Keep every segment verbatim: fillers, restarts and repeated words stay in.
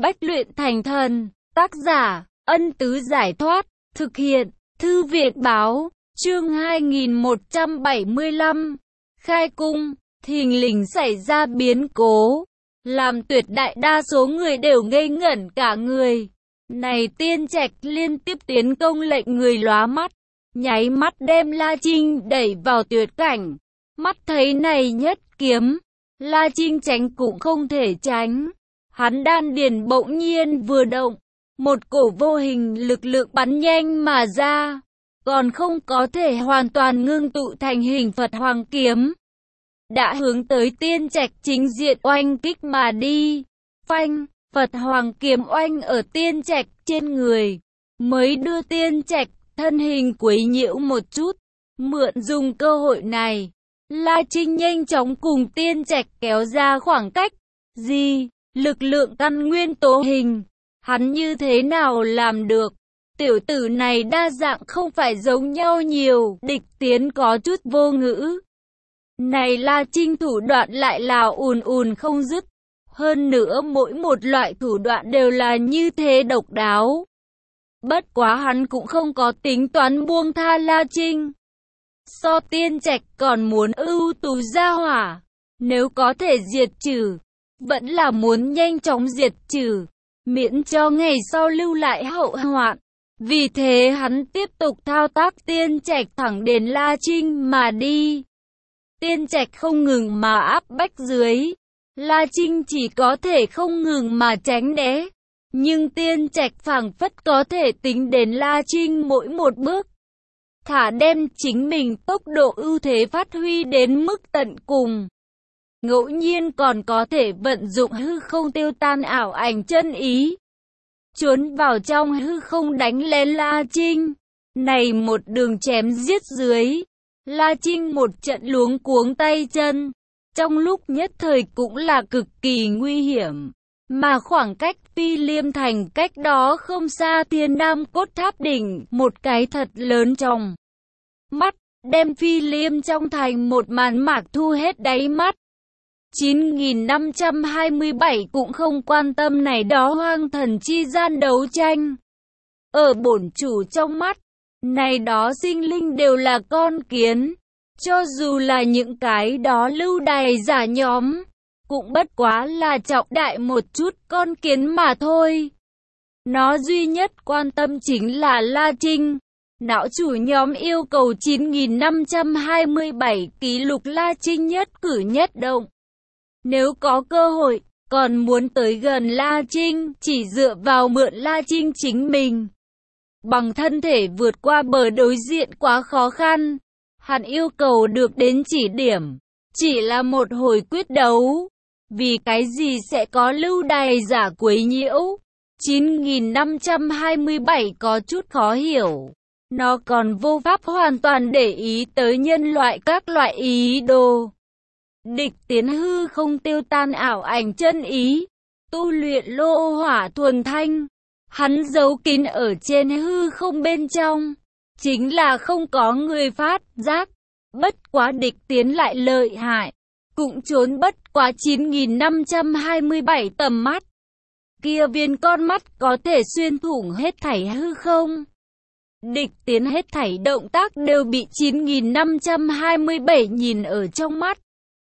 bách luyện thành thần. Tác giả, Ân Tứ Giải Thoát. Thực hiện, Thư viện Báo. Chương hai nghìn một trăm bảy mươi lăm. Khai cung, thình lình xảy ra biến cố, làm tuyệt đại đa số người đều ngây ngẩn cả người. Này Tiên Trạch liên tiếp tiến công lệnh người lóa mắt, nháy mắt đem La Trinh đẩy vào tuyệt cảnh. Mắt thấy này nhất kiếm, La Trinh tránh cũng không thể tránh. Hắn đan điền bỗng nhiên vừa động, một cổ vô hình lực lượng bắn nhanh mà ra, còn không có thể hoàn toàn ngưng tụ thành hình Phật Hoàng kiếm, đã hướng tới Tiên Trạch chính diện oanh kích mà đi. Phanh, Phật Hoàng kiếm oanh ở Tiên Trạch trên người, mới đưa Tiên Trạch thân hình quấy nhiễu một chút. Mượn dùng cơ hội này, La Trinh nhanh chóng cùng Tiên Trạch kéo ra khoảng cách. Gì? Lực lượng căn nguyên tố hình, hắn như thế nào làm được? Tiểu tử này đa dạng không phải giống nhau nhiều. Địch Tiến có chút vô ngữ. Này La Trinh thủ đoạn lại là ùn ùn không dứt. Hơn nữa mỗi một loại thủ đoạn đều là như thế độc đáo. Bất quá hắn cũng không có tính toán buông tha La Trinh. So Tiên Trạch còn muốn ưu tú gia hỏa, nếu có thể diệt trừ, vẫn là muốn nhanh chóng diệt trừ, miễn cho ngày sau lưu lại hậu hoạn. Vì thế hắn tiếp tục thao tác Tiên Trạch thẳng đến La Trinh mà đi. Tiên Trạch không ngừng mà áp bách dưới, La Trinh chỉ có thể không ngừng mà tránh né. Nhưng Tiên Trạch phảng phất có thể tính đến La Trinh mỗi một bước, thả đem chính mình tốc độ ưu thế phát huy đến mức tận cùng. Ngẫu nhiên còn có thể vận dụng hư không tiêu tan ảo ảnh chân ý, trốn vào trong hư không đánh lén La Trinh. Này một đường chém giết dưới, La Trinh một trận luống cuống tay chân, trong lúc nhất thời cũng là cực kỳ nguy hiểm. Mà khoảng cách Phi Liêm Thành cách đó không xa Thiên Nam Cốt Tháp đỉnh, một cái thật lớn trong mắt, đem Phi Liêm trong thành một màn mạc thu hết đáy mắt. chín nghìn năm trăm hai mươi bảy cũng không quan tâm này đó hoang thần chi gian đấu tranh. Ở bổn chủ trong mắt, này đó sinh linh đều là con kiến, cho dù là những cái đó lưu đày giả nhóm, cũng bất quá là trọng đại một chút con kiến mà thôi. Nó duy nhất quan tâm chính là La Trinh. Não chủ nhóm yêu cầu chín nghìn năm trăm hai mươi bảy ký lục La Trinh nhất cử nhất động. Nếu có cơ hội, còn muốn tới gần La Trinh, chỉ dựa vào mượn La Trinh chính mình. Bằng thân thể vượt qua bờ đối diện quá khó khăn. Hắn yêu cầu được đến chỉ điểm, chỉ là một hồi quyết đấu. Vì cái gì sẽ có lưu đày giả quấy nhiễu? chín nghìn năm trăm hai mươi bảy có chút khó hiểu. Nó còn vô pháp hoàn toàn để ý tới nhân loại các loại ý đồ. Địch Tiến hư không tiêu tan ảo ảnh chân ý, tu luyện lô hỏa thuần thanh. Hắn giấu kín ở trên hư không bên trong, chính là không có người phát giác. Bất quá Địch Tiến lại lợi hại, cũng trốn bất quá chín nghìn năm trăm hai mươi bảy tầm mắt. Kia viên con mắt có thể xuyên thủng hết thảy hư không. Địch Tiến hết thảy động tác đều bị chín nghìn năm trăm hai mươi bảy nhìn ở trong mắt.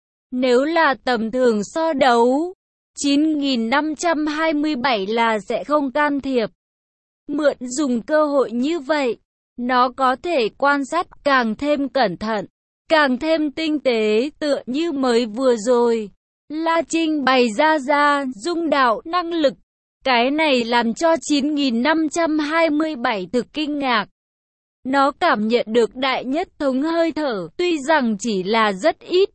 Nếu là tầm thường so đấu, chín nghìn năm trăm hai mươi bảy là sẽ không can thiệp. Mượn dùng cơ hội như vậy, nó có thể quan sát càng thêm cẩn thận, càng thêm tinh tế, tựa như mới vừa rồi. La Trinh bày ra ra dung đạo năng lực. Cái này làm cho chín nghìn năm trăm hai mươi bảy thực kinh ngạc. Nó cảm nhận được đại nhất thống hơi thở, tuy rằng chỉ là rất ít.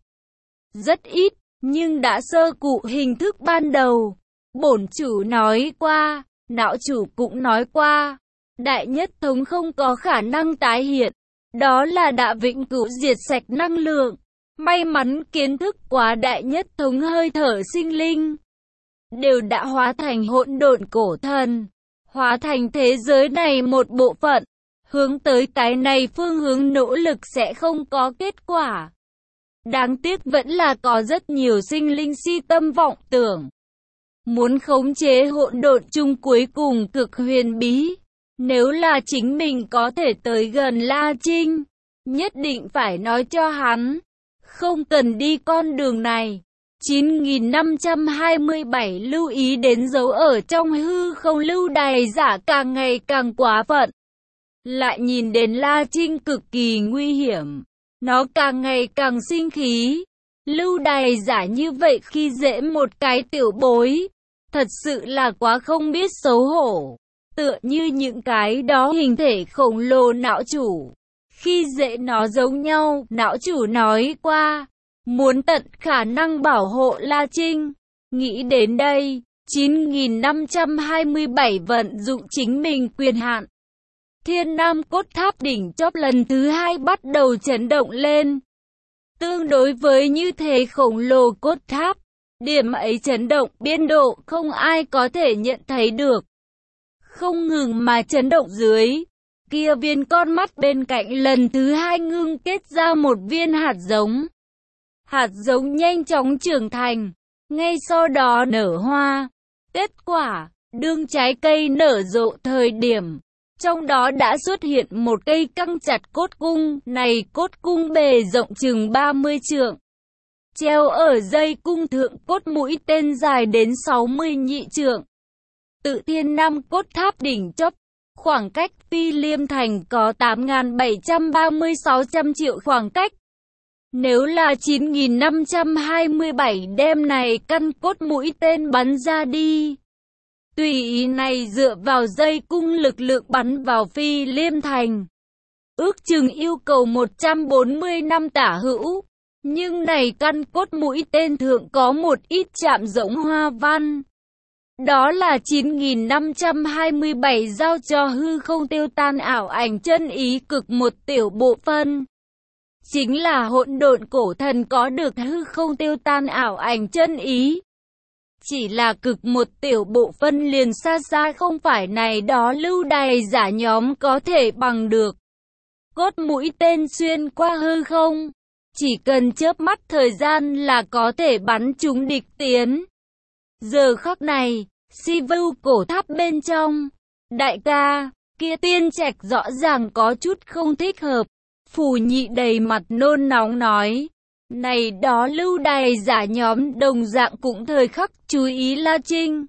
Rất ít, nhưng đã sơ cụ hình thức ban đầu. Bổn chủ nói qua, não chủ cũng nói qua. Đại nhất thống không có khả năng tái hiện. Đó là đã vĩnh cửu diệt sạch năng lượng. May mắn kiến thức quá đại nhất thống hơi thở sinh linh đều đã hóa thành hỗn độn cổ thần, hóa thành thế giới này một bộ phận. Hướng tới cái này phương hướng nỗ lực sẽ không có kết quả. Đáng tiếc vẫn là có rất nhiều sinh linh si tâm vọng tưởng. muốn khống chế hỗn độn chung cuối cùng cực huyền bí. Nếu là chính mình có thể tới gần La Trinh, nhất định phải nói cho hắn, không cần đi con đường này. chín nghìn năm trăm hai mươi bảy lưu ý đến dấu ở trong hư không lưu đày giả càng ngày càng quá phận. Lại nhìn đến La Trinh cực kỳ nguy hiểm, nó càng ngày càng sinh khí. Lưu đày giả như vậy khi dễ một cái tiểu bối, thật sự là quá không biết xấu hổ. Tựa như những cái đó hình thể khổng lồ não chủ, khi dễ nó giống nhau. Não chủ nói qua, muốn tận khả năng bảo hộ La Trinh. Nghĩ đến đây, chín nghìn năm trăm hai mươi bảy vận dụng chính mình quyền hạn. Thiên Nam cốt tháp đỉnh chóp lần thứ hai bắt đầu chấn động lên. Tương đối với như thế khổng lồ cốt tháp, điểm ấy chấn động biên độ không ai có thể nhận thấy được. Không ngừng mà chấn động dưới, kia viên con mắt bên cạnh lần thứ hai ngưng kết ra một viên hạt giống. Hạt giống nhanh chóng trưởng thành, ngay sau đó nở hoa. Kết quả, đương trái cây nở rộ thời điểm, trong đó đã xuất hiện một cây căng chặt cốt cung. Này cốt cung bề rộng chừng ba mươi trượng, treo ở dây cung thượng cốt mũi tên dài đến sáu mươi nhị trượng. Tự Thiên Nam cốt tháp đỉnh chóp, khoảng cách Phi Liêm Thành có tám nghìn bảy trăm ba mươi sáu trăm triệu khoảng cách. Nếu là chín nghìn năm trăm hai mươi bảy đem này căn cốt mũi tên bắn ra đi, tùy ý này dựa vào dây cung lực lượng bắn vào Phi Liêm Thành, ước chừng yêu cầu một trăm bốn mươi năm tả hữu. Nhưng này căn cốt mũi tên thượng có một ít chạm giống hoa văn. Đó là chín nghìn năm trăm hai mươi bảy giao cho hư không tiêu tan ảo ảnh chân ý cực một tiểu bộ phân. Chính là hỗn độn cổ thần có được hư không tiêu tan ảo ảnh chân ý. Chỉ là cực một tiểu bộ phân liền xa xa không phải này đó lưu đày giả nhóm có thể bằng được. Cốt mũi tên xuyên qua hư không, chỉ cần chớp mắt thời gian là có thể bắn trúng địch tiến. Giờ khắc này, Si Vu cổ tháp bên trong, đại ca, kia Tiên Trạch rõ ràng có chút không thích hợp. Phù Nhị đầy mặt nôn nóng nói, này đó lưu đày giả nhóm đồng dạng cũng thời khắc chú ý La Trinh.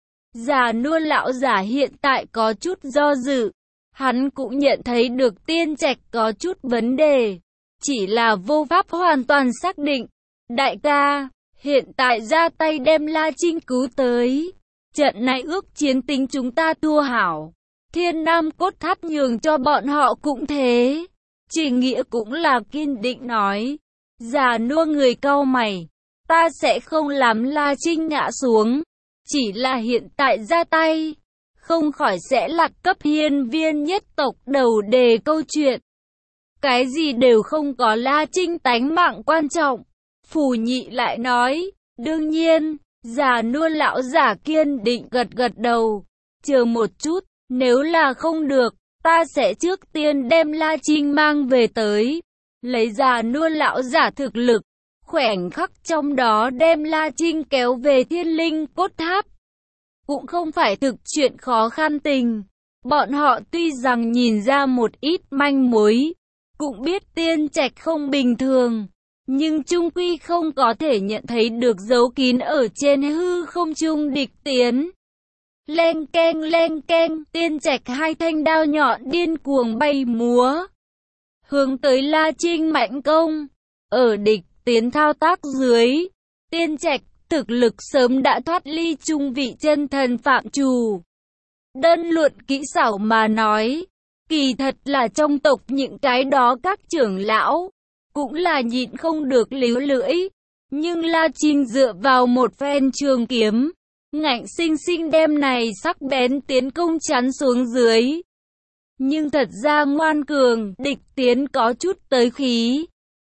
Già nua lão giả hiện tại có chút do dự, hắn cũng nhận thấy được Tiên Trạch có chút vấn đề, chỉ là vô pháp hoàn toàn xác định. Đại ca, hiện tại ra tay đem La Trinh cứu tới. Trận này ước chiến tính chúng ta thua hảo. Thiên Nam cốt tháp nhường cho bọn họ cũng thế. Chỉ Nghĩa cũng là kiên định nói. Già nua người cau mày. Ta sẽ không làm La Trinh ngã xuống. Chỉ là hiện tại ra tay, không khỏi sẽ lạc cấp hiên viên nhất tộc đầu đề câu chuyện. Cái gì đều không có La Trinh tánh mạng quan trọng. Phù Nhị lại nói. Đương nhiên. Già nua lão giả kiên định gật gật đầu. Chờ một chút, nếu là không được, ta sẽ trước tiên đem La Trinh mang về tới. Lấy già nua lão giả thực lực, khoảnh khắc trong đó đem La Trinh kéo về Thiên Linh cốt tháp. Cũng không phải thực chuyện khó khăn tình. Bọn họ tuy rằng nhìn ra một ít manh mối, cũng biết Tiên Trạch không bình thường, nhưng chung quy không có thể nhận thấy được dấu kín ở trên hư không trung địch tiến. Leng keng leng keng, Tiên Trạch hai thanh đao nhọn điên cuồng bay múa, hướng tới La Trinh mạnh công. Ở địch tiến thao tác dưới, Tiên Trạch thực lực sớm đã thoát ly trung vị chân thần phạm trù. Đơn luận kỹ xảo mà nói, kỳ thật là trong tộc những cái đó các trưởng lão cũng là nhịn không được líu lưỡi, nhưng La Trinh dựa vào một phen trường kiếm, ngạnh sinh sinh đem này sắc bén tiến công chắn xuống dưới. Nhưng thật ra ngoan cường, địch tiến có chút tới khí.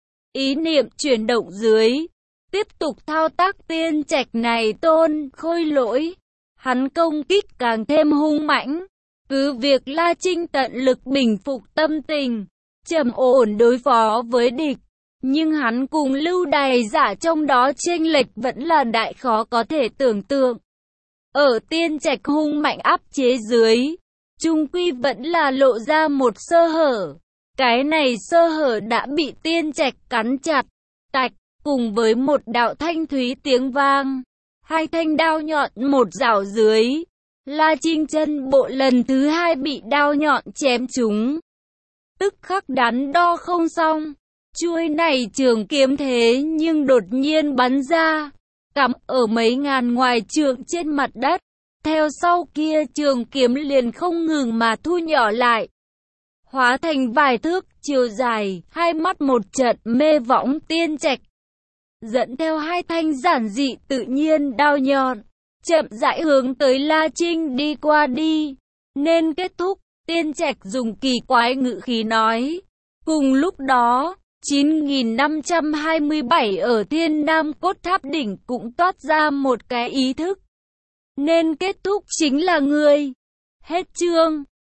Ý niệm chuyển động dưới, tiếp tục thao tác Tiên Trạch này tôn khôi lỗi, hắn công kích càng thêm hung mãnh. Cứ việc La Trinh tận lực bình phục tâm tình, trầm ổn đối phó với địch, nhưng hắn cùng lưu đày giả trong đó chênh lệch vẫn là đại khó có thể tưởng tượng. ở Tiên Trạch hung mạnh áp chế dưới, chung quy vẫn là lộ ra một sơ hở. Cái này sơ hở đã bị Tiên Trạch cắn chặt, tạch, cùng với một đạo thanh thúy tiếng vang. Hai thanh đao nhọn một rảo dưới, La Trinh chân bộ lần thứ hai bị đao nhọn chém trúng. Tức khắc đắn đo không xong, chuôi này trường kiếm thế nhưng đột nhiên bắn ra, cắm ở mấy ngàn ngoài trượng trên mặt đất. Theo sau kia trường kiếm liền không ngừng mà thu nhỏ lại, hóa thành vài thước chiều dài, hai mắt một trận mê võng Tiên Trạch. Dẫn theo hai thanh giản dị tự nhiên đao nhọn, chậm rãi hướng tới La Trinh đi qua đi. Nên kết thúc, Tiên Trạch dùng kỳ quái ngữ khí nói. Cùng lúc đó, chín nghìn năm trăm hai mươi bảy ở Thiên Nam Cốt Tháp Đỉnh cũng toát ra một cái ý thức. Nên kết thúc chính là ngươi. Hết chương.